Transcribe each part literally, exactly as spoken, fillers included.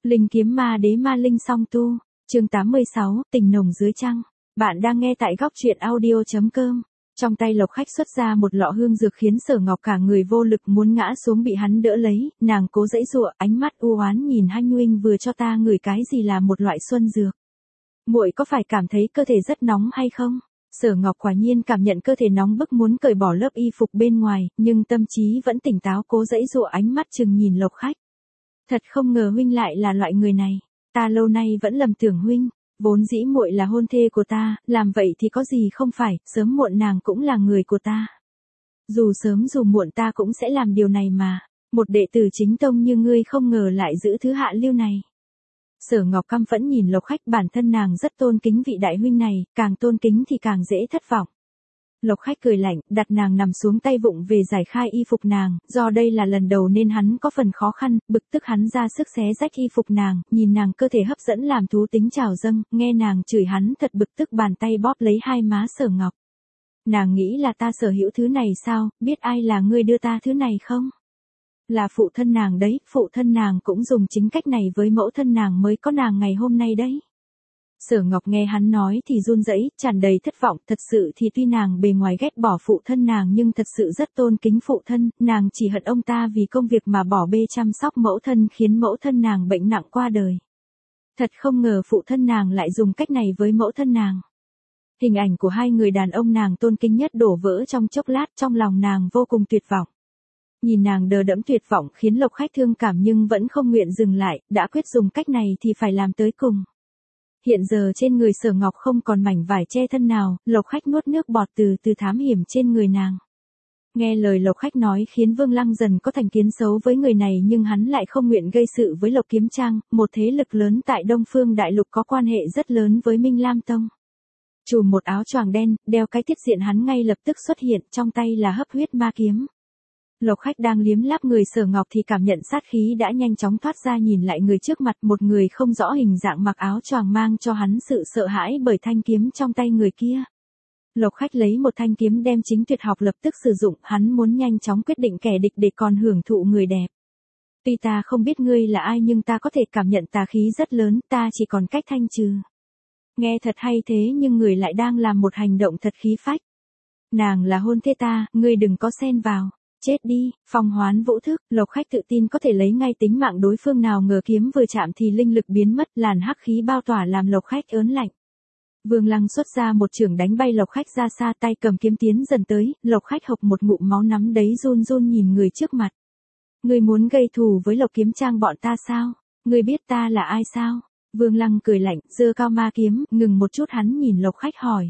Linh kiếm ma đế ma linh song tu, chương tám mươi sáu, tình nồng dưới trăng. Bạn đang nghe tại góc truyện audio chấm com. Trong tay Lộc Khách xuất ra một lọ hương dược khiến Sở Ngọc cả người vô lực muốn ngã xuống bị hắn đỡ lấy, nàng cố giãy giụa, ánh mắt u oán nhìn Hanh huynh vừa cho ta ngửi cái gì là một loại xuân dược. Muội có phải cảm thấy cơ thể rất nóng hay không? Sở Ngọc quả nhiên cảm nhận cơ thể nóng bức muốn cởi bỏ lớp y phục bên ngoài, nhưng tâm trí vẫn tỉnh táo cố giãy giụa ánh mắt chừng nhìn Lộc Khách. Thật không ngờ huynh lại là loại người này, ta lâu nay vẫn lầm tưởng huynh, vốn dĩ muội là hôn thê của ta, làm vậy thì có gì không phải, sớm muộn nàng cũng là người của ta. Dù sớm dù muộn ta cũng sẽ làm điều này mà, một đệ tử chính tông như ngươi không ngờ lại giữ thứ hạ lưu này. Sở Ngọc căm phẫn nhìn Lộc Khách, bản thân nàng rất tôn kính vị đại huynh này, càng tôn kính thì càng dễ thất vọng. Lộc Khách cười lạnh, đặt nàng nằm xuống tay vụng về giải khai y phục nàng, do đây là lần đầu nên hắn có phần khó khăn, bực tức hắn ra sức xé rách y phục nàng, nhìn nàng cơ thể hấp dẫn làm thú tính trào dâng, nghe nàng chửi hắn thật bực tức bàn tay bóp lấy hai má Sở Ngọc. Nàng nghĩ là ta sở hữu thứ này sao, biết ai là ngươi đưa ta thứ này không? Là phụ thân nàng đấy, phụ thân nàng cũng dùng chính cách này với mẫu thân nàng mới có nàng ngày hôm nay đấy. Sở Ngọc nghe hắn nói thì run rẩy, tràn đầy thất vọng, thật sự thì tuy nàng bề ngoài ghét bỏ phụ thân nàng nhưng thật sự rất tôn kính phụ thân, nàng chỉ hận ông ta vì công việc mà bỏ bê chăm sóc mẫu thân khiến mẫu thân nàng bệnh nặng qua đời. Thật không ngờ phụ thân nàng lại dùng cách này với mẫu thân nàng. Hình ảnh của hai người đàn ông nàng tôn kính nhất đổ vỡ trong chốc lát, trong lòng nàng vô cùng tuyệt vọng. Nhìn nàng đờ đẫn tuyệt vọng khiến Lộc Khách thương cảm nhưng vẫn không nguyện dừng lại, đã quyết dùng cách này thì phải làm tới cùng. Hiện giờ trên người Sở Ngọc không còn mảnh vải che thân nào, Lộc Khách nuốt nước bọt từ từ thám hiểm trên người nàng. Nghe lời Lộc Khách nói khiến Vương Lăng dần có thành kiến xấu với người này nhưng hắn lại không nguyện gây sự với Lộc Kiếm Trang, một thế lực lớn tại Đông Phương Đại Lục có quan hệ rất lớn với Minh Lam Tông. Trùm một áo choàng đen, đeo cái tiết diện hắn ngay lập tức xuất hiện, trong tay là hấp huyết ma kiếm. Lộc Khách đang liếm láp người Sở Ngọc thì cảm nhận sát khí đã nhanh chóng thoát ra, nhìn lại người trước mặt, một người không rõ hình dạng mặc áo choàng mang cho hắn sự sợ hãi bởi thanh kiếm trong tay người kia. Lộc Khách lấy một thanh kiếm đem chính tuyệt học lập tức sử dụng, hắn muốn nhanh chóng quyết định kẻ địch để còn hưởng thụ người đẹp. Tuy ta không biết ngươi là ai nhưng ta có thể cảm nhận tà khí rất lớn, ta chỉ còn cách thanh trừ. Nghe thật hay thế nhưng người lại đang làm một hành động thật khí phách. Nàng là hôn thê ta, ngươi đừng có xen vào. Chết đi, phong hoán vũ thức, Lộc Khách tự tin có thể lấy ngay tính mạng đối phương, nào ngờ kiếm vừa chạm thì linh lực biến mất, làn hắc khí bao tỏa làm Lộc Khách ớn lạnh. Vương Lăng xuất ra một chưởng đánh bay Lộc Khách ra xa, tay cầm kiếm tiến dần tới, Lộc Khách hộc một ngụm máu nắm đấy run run nhìn người trước mặt. Ngươi muốn gây thù với Lộc Kiếm Trang bọn ta sao? Ngươi biết ta là ai sao? Vương Lăng cười lạnh, giơ cao ma kiếm, ngừng một chút hắn nhìn Lộc Khách hỏi.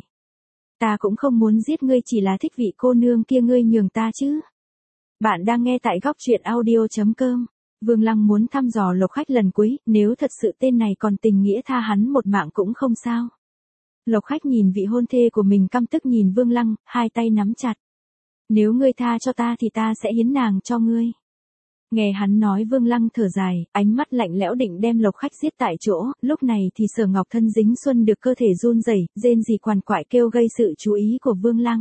Ta cũng không muốn giết ngươi, chỉ là thích vị cô nương kia ngươi nhường ta chứ. Bạn đang nghe tại góc truyện audio chấm com. Vương Lăng muốn thăm dò Lộc Khách lần cuối, nếu thật sự tên này còn tình nghĩa tha hắn một mạng cũng không sao. Lộc Khách nhìn vị hôn thê của mình căm tức nhìn Vương Lăng, hai tay nắm chặt. Nếu ngươi tha cho ta thì ta sẽ hiến nàng cho ngươi. Nghe hắn nói Vương Lăng thở dài, ánh mắt lạnh lẽo định đem Lộc Khách giết tại chỗ, lúc này thì Sở Ngọc thân dính xuân được cơ thể run rẩy, rên rỉ quằn quại kêu gây sự chú ý của Vương Lăng.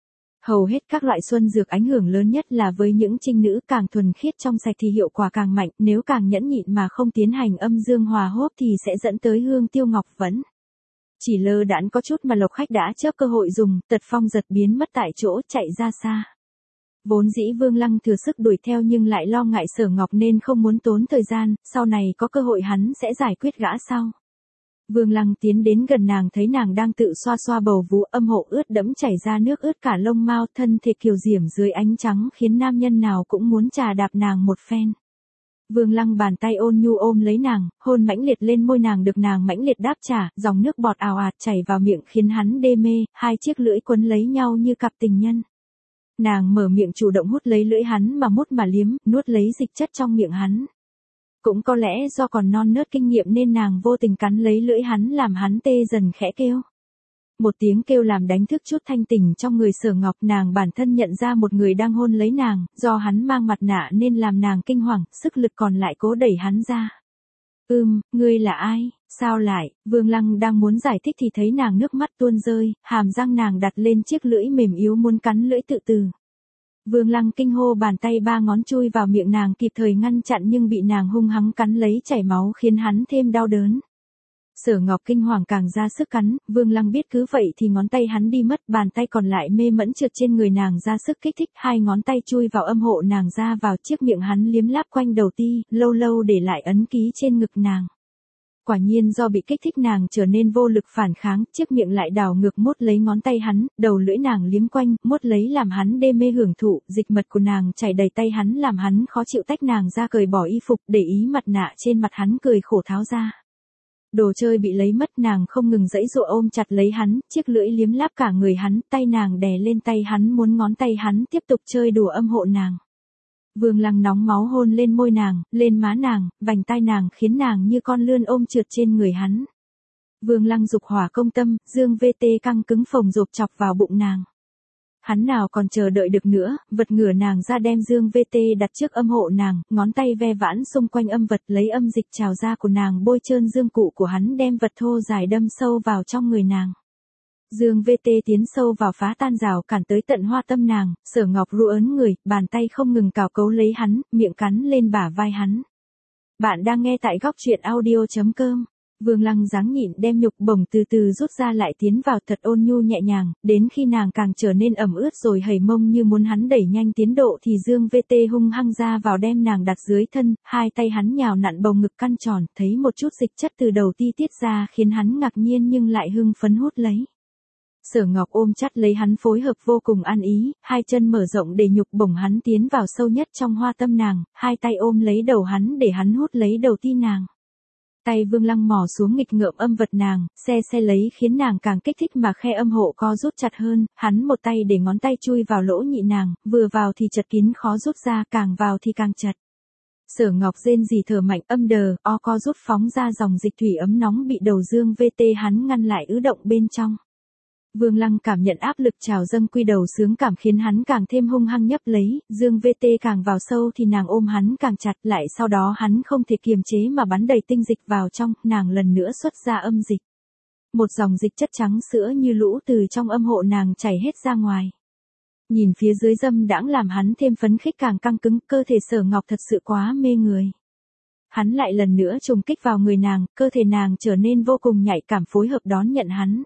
Hầu hết các loại xuân dược ảnh hưởng lớn nhất là với những trinh nữ, càng thuần khiết trong sạch thì hiệu quả càng mạnh, nếu càng nhẫn nhịn mà không tiến hành âm dương hòa hốp thì sẽ dẫn tới hương tiêu ngọc vẫn. Chỉ lơ đãng có chút mà Lộc Khách đã chớp cơ hội dùng, tật phong giật biến mất tại chỗ, chạy ra xa. Vốn dĩ Vương Lăng thừa sức đuổi theo nhưng lại lo ngại Sở Ngọc nên không muốn tốn thời gian, sau này có cơ hội hắn sẽ giải quyết gã sau. Vương Lăng tiến đến gần nàng thấy nàng đang tự xoa xoa bầu vú, âm hộ ướt đẫm chảy ra nước ướt cả lông mao, thân thể kiều diễm dưới ánh trắng khiến nam nhân nào cũng muốn trà đạp nàng một phen. Vương Lăng bàn tay ôn nhu ôm lấy nàng, hôn mãnh liệt lên môi nàng được nàng mãnh liệt đáp trả, dòng nước bọt ào ạt chảy vào miệng khiến hắn đê mê, hai chiếc lưỡi quấn lấy nhau như cặp tình nhân. Nàng mở miệng chủ động hút lấy lưỡi hắn mà mút mà liếm, nuốt lấy dịch chất trong miệng hắn. Cũng có lẽ do còn non nớt kinh nghiệm nên nàng vô tình cắn lấy lưỡi hắn làm hắn tê dần khẽ kêu. Một tiếng kêu làm đánh thức chút thanh tỉnh trong người Sở Ngọc, nàng bản thân nhận ra một người đang hôn lấy nàng, do hắn mang mặt nạ nên làm nàng kinh hoàng, sức lực còn lại cố đẩy hắn ra. Ưm, ngươi là ai, sao lại, Vương Lăng đang muốn giải thích thì thấy nàng nước mắt tuôn rơi, hàm răng nàng đặt lên chiếc lưỡi mềm yếu muốn cắn lưỡi tự tử. Vương Lăng kinh hô, bàn tay ba ngón chui vào miệng nàng kịp thời ngăn chặn nhưng bị nàng hung hăng cắn lấy, chảy máu khiến hắn thêm đau đớn. Sở Ngọc kinh hoàng càng ra sức cắn, Vương Lăng biết cứ vậy thì ngón tay hắn đi mất, bàn tay còn lại mê mẫn trượt trên người nàng ra sức kích thích, hai ngón tay chui vào âm hộ nàng ra vào, chiếc miệng hắn liếm láp quanh đầu ti, lâu lâu để lại ấn ký trên ngực nàng. Quả nhiên do bị kích thích nàng trở nên vô lực phản kháng, chiếc miệng lại đảo ngược mút lấy ngón tay hắn, đầu lưỡi nàng liếm quanh, mút lấy làm hắn đê mê hưởng thụ, dịch mật của nàng chảy đầy tay hắn làm hắn khó chịu, tách nàng ra cởi bỏ y phục, để ý mặt nạ trên mặt hắn cười khổ tháo ra. Đồ chơi bị lấy mất, nàng không ngừng giãy giụa ôm chặt lấy hắn, chiếc lưỡi liếm láp cả người hắn, tay nàng đè lên tay hắn muốn ngón tay hắn tiếp tục chơi đùa âm hộ nàng. Vương Lăng nóng máu hôn lên môi nàng, lên má nàng, vành tai nàng khiến nàng như con lươn ôm trượt trên người hắn. Vương Lăng dục hỏa công tâm, dương vê tê căng cứng phồng rộp chọc vào bụng nàng. Hắn nào còn chờ đợi được nữa, vật ngửa nàng ra đem dương vê tê đặt trước âm hộ nàng, ngón tay ve vãn xung quanh âm vật lấy âm dịch trào ra của nàng bôi trơn dương cụ của hắn, đem vật thô dài đâm sâu vào trong người nàng. Dương vê tê tiến sâu vào phá tan rào cản tới tận hoa tâm nàng, Sở Ngọc ru ớn người, bàn tay không ngừng cào cấu lấy hắn, miệng cắn lên bả vai hắn. Bạn đang nghe tại góc truyện audio chấm com. Vương Lăng dáng nhịn đem nhục bổng từ từ rút ra lại tiến vào thật ôn nhu nhẹ nhàng, đến khi nàng càng trở nên ẩm ướt rồi hầy mông như muốn hắn đẩy nhanh tiến độ thì Dương vê tê hung hăng ra vào đem nàng đặt dưới thân, hai tay hắn nhào nặn bầu ngực căn tròn, thấy một chút dịch chất từ đầu ti tiết ra khiến hắn ngạc nhiên nhưng lại hưng phấn hút lấy. Sở Ngọc ôm chặt lấy hắn phối hợp vô cùng ăn ý, hai chân mở rộng để nhục bổng hắn tiến vào sâu nhất trong hoa tâm nàng, hai tay ôm lấy đầu hắn để hắn hút lấy đầu ti nàng. Tay Vương Lăng mò xuống nghịch ngợm âm vật nàng, xe xe lấy khiến nàng càng kích thích mà khe âm hộ co rút chặt hơn, hắn một tay để ngón tay chui vào lỗ nhị nàng, vừa vào thì chật kín khó rút ra, càng vào thì càng chật. Sở Ngọc rên rỉ thở mạnh, âm đờ, o co rút phóng ra dòng dịch thủy ấm nóng bị đầu Dương vê tê hắn ngăn lại ứ động bên trong. Vương Lăng cảm nhận áp lực trào dâng quy đầu sướng cảm khiến hắn càng thêm hung hăng nhấp lấy, Dương vê tê càng vào sâu thì nàng ôm hắn càng chặt lại, sau đó hắn không thể kiềm chế mà bắn đầy tinh dịch vào trong, nàng lần nữa xuất ra âm dịch. Một dòng dịch chất trắng sữa như lũ từ trong âm hộ nàng chảy hết ra ngoài. Nhìn phía dưới dâm đãng làm hắn thêm phấn khích càng căng cứng, cơ thể Sở Ngọc thật sự quá mê người. Hắn lại lần nữa trùng kích vào người nàng, cơ thể nàng trở nên vô cùng nhạy cảm phối hợp đón nhận hắn.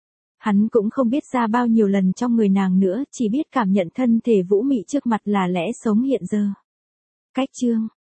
Hắn cũng không biết ra bao nhiêu lần trong người nàng nữa, chỉ biết cảm nhận thân thể vũ mị trước mặt là lẽ sống hiện giờ. Cách chương